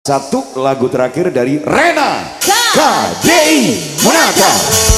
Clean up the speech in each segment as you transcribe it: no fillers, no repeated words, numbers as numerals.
Satu lagu terakhir dari Rena KDI Monata.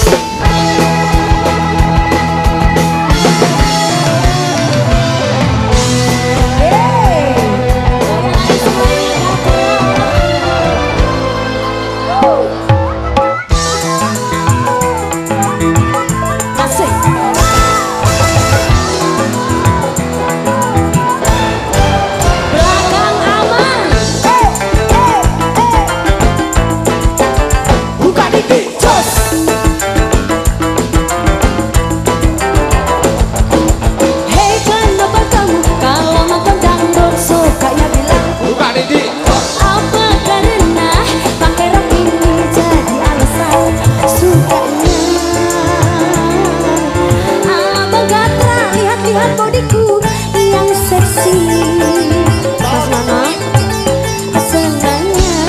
Bodiku yang seksi, pas mana senangnya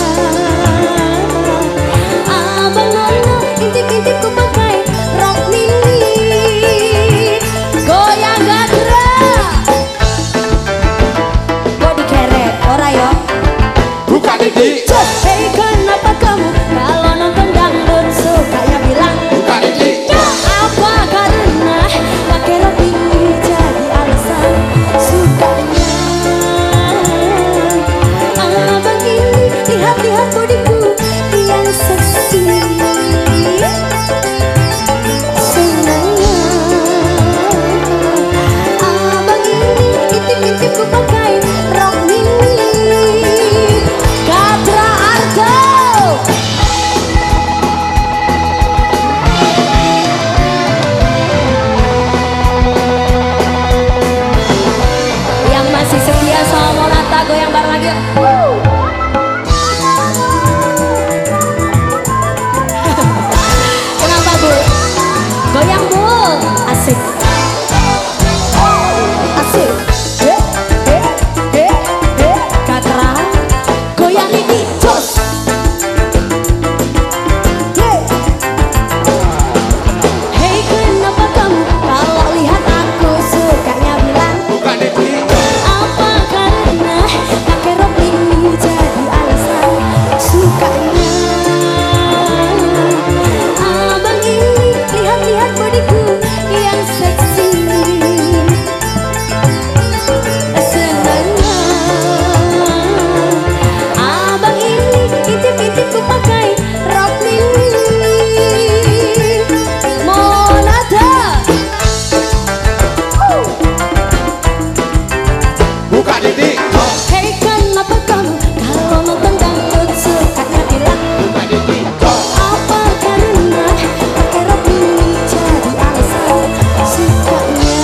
abang nono intip-intip ku pakai rok mini, goyang gadra, body keret, ora yo, buka didi. Hey kenapa kamu kalau nonton dangdut sukanya bilang buka didi? Ya apa karena pakai rok mini jadi alasan sukanya. Abang ini lihat-lihat bodiku yang seksi, senangnya abang ini intip-intip ku pakai rok mini, Katra Arto. Yang masih setia sama Monata goyang bareng lagi. Kenapa Bu? Goyang Bu, asik. Asik. Katra, goyang ini jos. Hey kenapa kamu kalau lihat aku sukanya bilang Buka didi. apa karena pakai rok ini jadi alasan sukanya. Abang ini lihat-lihat bodiku yang seksi, senangnya abang ini intip-intip ku pakai rok mini, Monata. Buka didi. Hey kenapa kamu kalau nonton dangdut sukanya bilang Buka didi. apa karena pakai rok mini jadi alasan sukanya.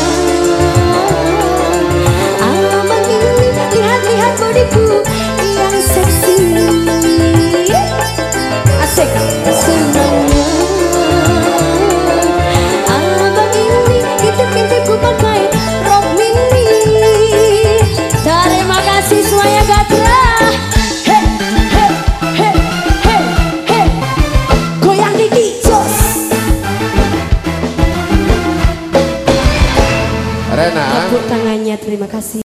Abang ini lihat-lihat bodiku yang seksi, asik, senangnya abang ini intip-intip ku pakai rok mini. Terima kasih semuanya Gatra. Hey, hey, hey, hey, hey. Goyang didi jos. Rena. Tepuk tangannya, terima kasih.